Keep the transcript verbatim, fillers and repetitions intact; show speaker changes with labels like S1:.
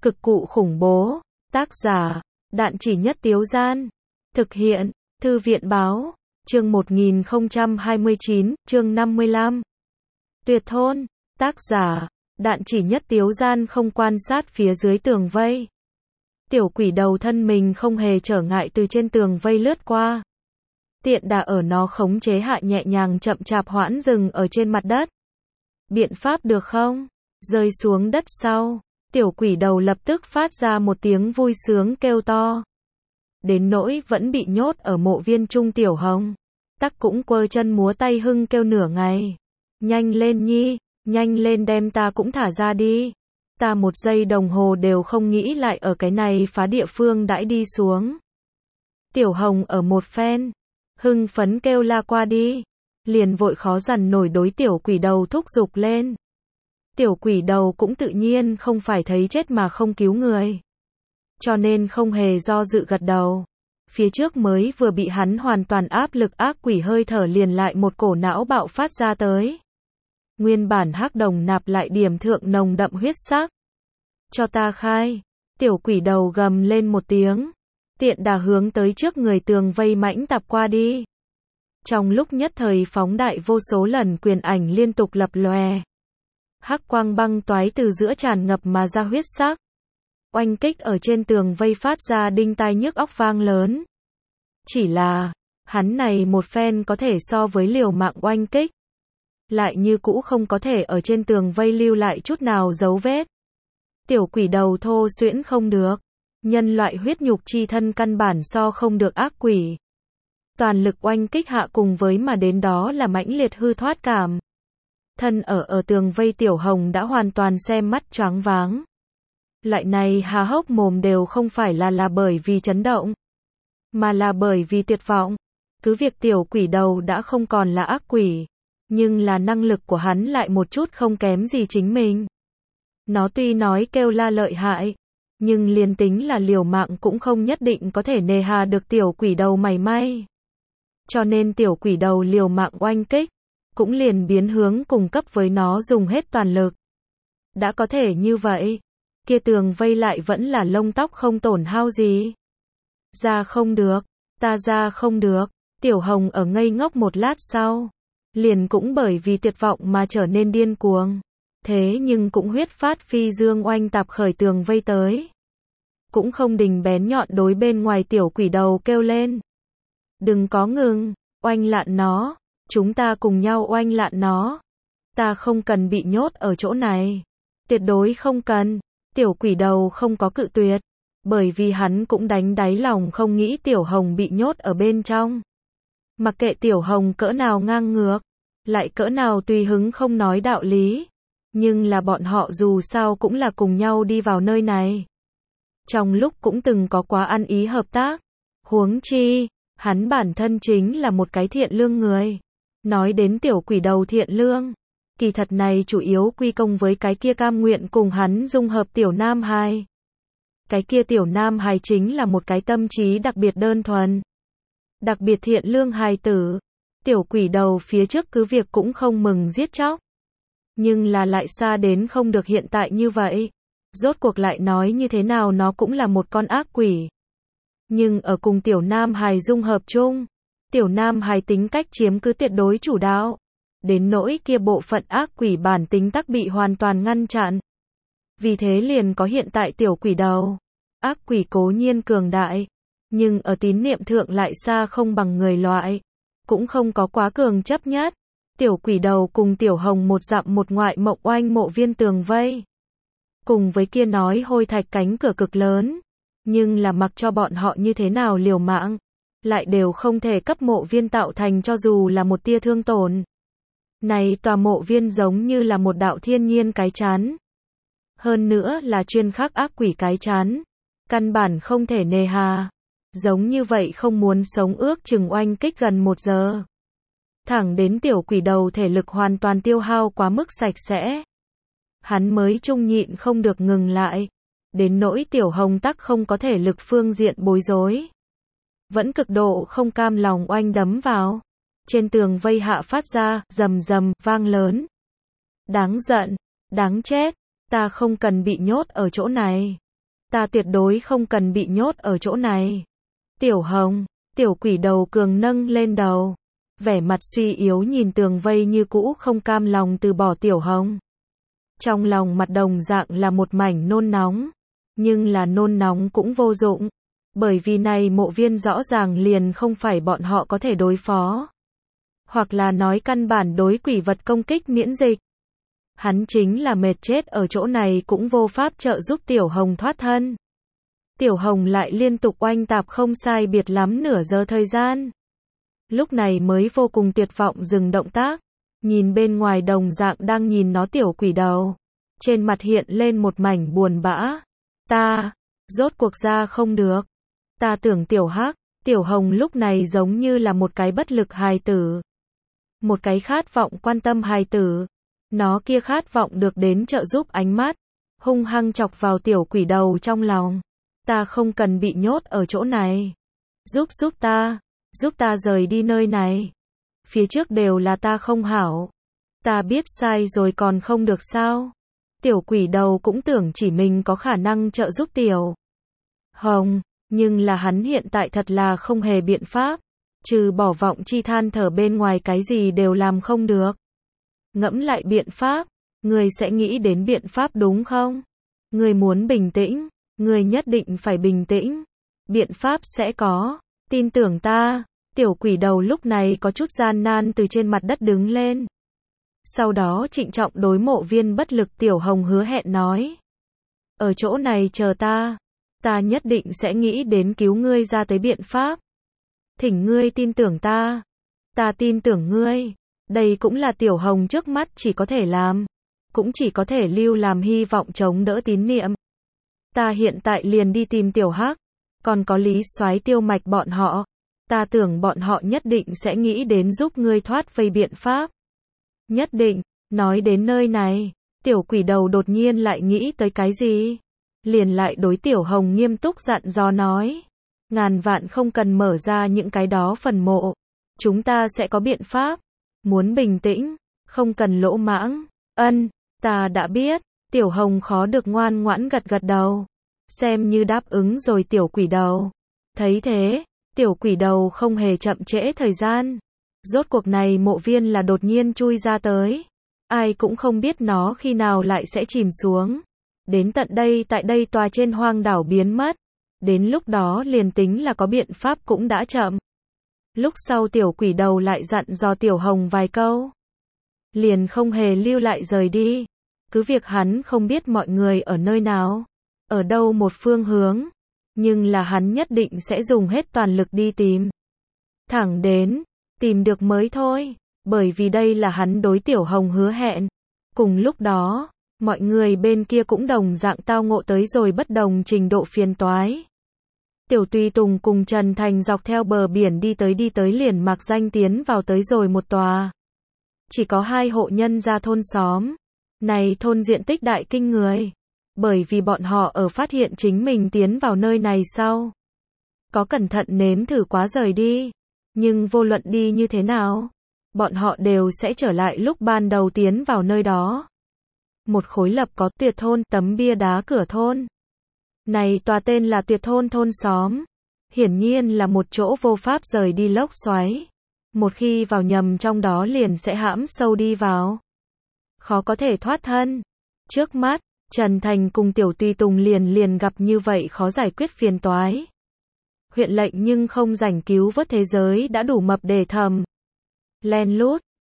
S1: Cực cụ khủng bố. Tác giả, Đạn Chỉ Nhất Tiếu Gian. Thực hiện, Thư viện báo. Chương một nghìn không trăm hai mươi chín, chương năm mươi lăm. Tuyệt thôn. Tác giả, Đạn Chỉ Nhất Tiếu Gian không quan sát phía dưới tường vây. Tiểu quỷ đầu thân mình không hề trở ngại từ trên tường vây lướt qua. Tiện đà ở nó khống chế hạ nhẹ nhàng chậm chạp hoãn dừng ở trên mặt đất. Biện pháp được không? Rơi xuống đất sau. Tiểu quỷ đầu lập tức phát ra một tiếng vui sướng kêu to. Đến nỗi vẫn bị nhốt ở mộ viên trung Tiểu Hồng. Tắc cũng quơ chân múa tay hưng kêu nửa ngày. Nhanh lên nhi, nhanh lên đem ta cũng thả ra đi. Ta một giây đồng hồ đều không nghĩ lại ở cái này phá địa phương đãi đi xuống. Tiểu Hồng ở một phen, hưng phấn kêu la qua đi. Liền vội khó dằn nổi đối tiểu quỷ đầu thúc giục lên. Tiểu quỷ đầu cũng tự nhiên không phải thấy chết mà không cứu người. Cho nên không hề do dự gật đầu. Phía trước mới vừa bị hắn hoàn toàn áp lực ác quỷ hơi thở liền lại một cổ não bạo phát ra tới. Nguyên bản hắc đồng nạp lại điểm thượng nồng đậm huyết sắc. Cho ta khai. Tiểu quỷ đầu gầm lên một tiếng. Tiện đà hướng tới trước người tường vây mãnh tạp qua đi. Trong lúc nhất thời phóng đại vô số lần quyền ảnh liên tục lập lòe. Hắc quang băng toái từ giữa tràn ngập mà ra huyết sắc. Oanh kích ở trên tường vây phát ra đinh tai nhức óc vang lớn. Chỉ là, hắn này một phen có thể so với liều mạng oanh kích. Lại như cũ không có thể ở trên tường vây lưu lại chút nào dấu vết. Tiểu quỷ đầu thô xuyễn không được. Nhân loại huyết nhục chi thân căn bản so không được ác quỷ. Toàn lực oanh kích hạ cùng với mà đến đó là mãnh liệt hư thoát cảm. Thân ở ở tường vây Tiểu Hồng đã hoàn toàn xem mắt choáng váng. Loại này há hốc mồm đều không phải là là bởi vì chấn động, mà là bởi vì tuyệt vọng. Cứ việc tiểu quỷ đầu đã không còn là ác quỷ, nhưng là năng lực của hắn lại một chút không kém gì chính mình. Nó tuy nói kêu la lợi hại, nhưng liền tính là liều mạng cũng không nhất định có thể nề hà được tiểu quỷ đầu mảy may. Cho nên tiểu quỷ đầu liều mạng oanh kích, cũng liền biến hướng cùng cấp với nó dùng hết toàn lực. Đã có thể như vậy, kia tường vây lại vẫn là lông tóc không tổn hao gì. Ra không được, ta ra không được. Tiểu Hồng ở ngây ngốc một lát sau, liền cũng bởi vì tuyệt vọng mà trở nên điên cuồng. Thế nhưng cũng huyết phát phi dương oanh tạp khởi tường vây tới. Cũng không đình bén nhọn đối bên ngoài tiểu quỷ đầu kêu lên. Đừng có ngừng, oanh lạn nó, chúng ta cùng nhau oanh lạn nó. Ta không cần bị nhốt ở chỗ này. Tuyệt đối không cần. Tiểu quỷ đầu không có cự tuyệt, bởi vì hắn cũng đánh đáy lòng không nghĩ Tiểu Hồng bị nhốt ở bên trong. Mặc kệ Tiểu Hồng cỡ nào ngang ngược, lại cỡ nào tùy hứng không nói đạo lý, nhưng là bọn họ dù sao cũng là cùng nhau đi vào nơi này. Trong lúc cũng từng có quá ăn ý hợp tác, huống chi, hắn bản thân chính là một cái thiện lương người. Nói đến tiểu quỷ đầu thiện lương, kỳ thật này chủ yếu quy công với cái kia cam nguyện cùng hắn dung hợp tiểu nam hài. Cái kia tiểu nam hài chính là một cái tâm trí đặc biệt đơn thuần, đặc biệt thiện lương hài tử. Tiểu quỷ đầu phía trước cứ việc cũng không mừng giết chóc, nhưng là lại xa đến không được hiện tại như vậy. Rốt cuộc lại nói như thế nào nó cũng là một con ác quỷ. Nhưng ở cùng tiểu nam hài dung hợp chung, tiểu nam hài tính cách chiếm cứ tuyệt đối chủ đạo. Đến nỗi kia bộ phận ác quỷ bản tính tắc bị hoàn toàn ngăn chặn. Vì thế liền có hiện tại tiểu quỷ đầu. Ác quỷ cố nhiên cường đại, nhưng ở tín niệm thượng lại xa không bằng người loại. Cũng không có quá cường chấp nhất. Tiểu quỷ đầu cùng Tiểu Hồng một dặm một ngoại mộng oanh mộ viên tường vây. Cùng với kia nói hôi thạch cánh cửa cực lớn. Nhưng là mặc cho bọn họ như thế nào liều mạng, lại đều không thể cấp mộ viên tạo thành cho dù là một tia thương tổn. Này tòa mộ viên giống như là một đạo thiên nhiên cái chán. Hơn nữa là chuyên khắc ác quỷ cái chán. Căn bản không thể nề hà. Giống như vậy không muốn sống ước chừng oanh kích gần một giờ. Thẳng đến tiểu quỷ đầu thể lực hoàn toàn tiêu hao quá mức sạch sẽ. Hắn mới trung nhịn không được ngừng lại. Đến nỗi Tiểu Hồng tắc không có thể lực phương diện bối rối. Vẫn cực độ không cam lòng oanh đấm vào. Trên tường vây hạ phát ra, rầm rầm, vang lớn. Đáng giận, đáng chết, ta không cần bị nhốt ở chỗ này. Ta tuyệt đối không cần bị nhốt ở chỗ này. Tiểu Hồng, tiểu quỷ đầu cường nâng lên đầu. Vẻ mặt suy yếu nhìn tường vây như cũ không cam lòng từ bỏ Tiểu Hồng. Trong lòng mặt đồng dạng là một mảnh nôn nóng. Nhưng là nôn nóng cũng vô dụng. Bởi vì này mộ viên rõ ràng liền không phải bọn họ có thể đối phó. Hoặc là nói căn bản đối quỷ vật công kích miễn dịch. Hắn chính là mệt chết ở chỗ này cũng vô pháp trợ giúp Tiểu Hồng thoát thân. Tiểu Hồng lại liên tục oanh tạp không sai biệt lắm nửa giờ thời gian. Lúc này mới vô cùng tuyệt vọng dừng động tác. Nhìn bên ngoài đồng dạng đang nhìn nó tiểu quỷ đầu. Trên mặt hiện lên một mảnh buồn bã. Ta, rốt cuộc ra không được. Ta tưởng Tiểu Hắc, Tiểu Hồng lúc này giống như là một cái bất lực hài tử. Một cái khát vọng quan tâm hài tử. Nó kia khát vọng được đến trợ giúp ánh mắt. Hung hăng chọc vào tiểu quỷ đầu trong lòng. Ta không cần bị nhốt ở chỗ này. Giúp giúp ta. Giúp ta rời đi nơi này. Phía trước đều là ta không hảo. Ta biết sai rồi còn không được sao. Tiểu quỷ đầu cũng tưởng chỉ mình có khả năng trợ giúp Tiểu Hồng. Nhưng là hắn hiện tại thật là không hề biện pháp. Trừ bỏ vọng chi than thở bên ngoài cái gì đều làm không được. Ngẫm lại biện pháp. Người sẽ nghĩ đến biện pháp đúng không? Người muốn bình tĩnh. Người nhất định phải bình tĩnh. Biện pháp sẽ có. Tin tưởng ta. Tiểu quỷ đầu lúc này có chút gian nan từ trên mặt đất đứng lên. Sau đó trịnh trọng đối mộ viên bất lực Tiểu Hồng hứa hẹn nói. Ở chỗ này chờ ta. Ta nhất định sẽ nghĩ đến cứu ngươi ra tới biện pháp. Thỉnh ngươi tin tưởng ta. Ta tin tưởng ngươi. Đây cũng là Tiểu Hồng trước mắt chỉ có thể làm. Cũng chỉ có thể lưu làm hy vọng chống đỡ tín niệm. Ta hiện tại liền đi tìm Tiểu Hắc. Còn có Lý Soái Tiêu Mạch bọn họ. Ta tưởng bọn họ nhất định sẽ nghĩ đến giúp ngươi thoát vây biện pháp. Nhất định. Nói đến nơi này. Tiểu quỷ đầu đột nhiên lại nghĩ tới cái gì? Liền lại đối Tiểu Hồng nghiêm túc dặn dò nói. Ngàn vạn không cần mở ra những cái đó phần mộ. Chúng ta sẽ có biện pháp. Muốn bình tĩnh. Không cần lỗ mãng. Ân, ta đã biết. Tiểu Hồng khó được ngoan ngoãn gật gật đầu. Xem như đáp ứng rồi tiểu quỷ đầu. Thấy thế, tiểu quỷ đầu không hề chậm trễ thời gian. Rốt cuộc này mộ viên là đột nhiên chui ra tới. Ai cũng không biết nó khi nào lại sẽ chìm xuống. Đến tận đây tại đây tòa trên hoang đảo biến mất. Đến lúc đó liền tính là có biện pháp cũng đã chậm. Lúc sau tiểu quỷ đầu lại dặn dò Tiểu Hồng vài câu. Liền không hề lưu lại rời đi. Cứ việc hắn không biết mọi người ở nơi nào. Ở đâu một phương hướng. Nhưng là hắn nhất định sẽ dùng hết toàn lực đi tìm. Thẳng đến. Tìm được mới thôi. Bởi vì đây là hắn đối Tiểu Hồng hứa hẹn. Cùng lúc đó. Mọi người bên kia cũng đồng dạng tao ngộ tới rồi bất đồng trình độ phiền toái. Tiểu Tùy Tùng cùng Trần Thành dọc theo bờ biển đi tới đi tới liền mặc danh tiến vào tới rồi một tòa. Chỉ có hai hộ nhân gia thôn xóm. Này thôn diện tích đại kinh người. Bởi vì bọn họ ở phát hiện chính mình tiến vào nơi này sau. Có cẩn thận nếm thử quá rời đi. Nhưng vô luận đi như thế nào. Bọn họ đều sẽ trở lại lúc ban đầu tiến vào nơi đó. Một khối lập có Tuyệt thôn tấm bia đá cửa thôn. Này tòa tên là Tuyệt thôn thôn xóm. Hiển nhiên là một chỗ vô pháp rời đi lốc xoáy. Một khi vào nhầm trong đó liền sẽ hãm sâu đi vào. Khó có thể thoát thân. Trước mắt, Trần Thành cùng Tiểu Tùy Tùng liền liền gặp như vậy khó giải quyết phiền toái. Huyện lệnh nhưng không rảnh cứu vớt thế giới đã đủ mập để thầm. Len lút,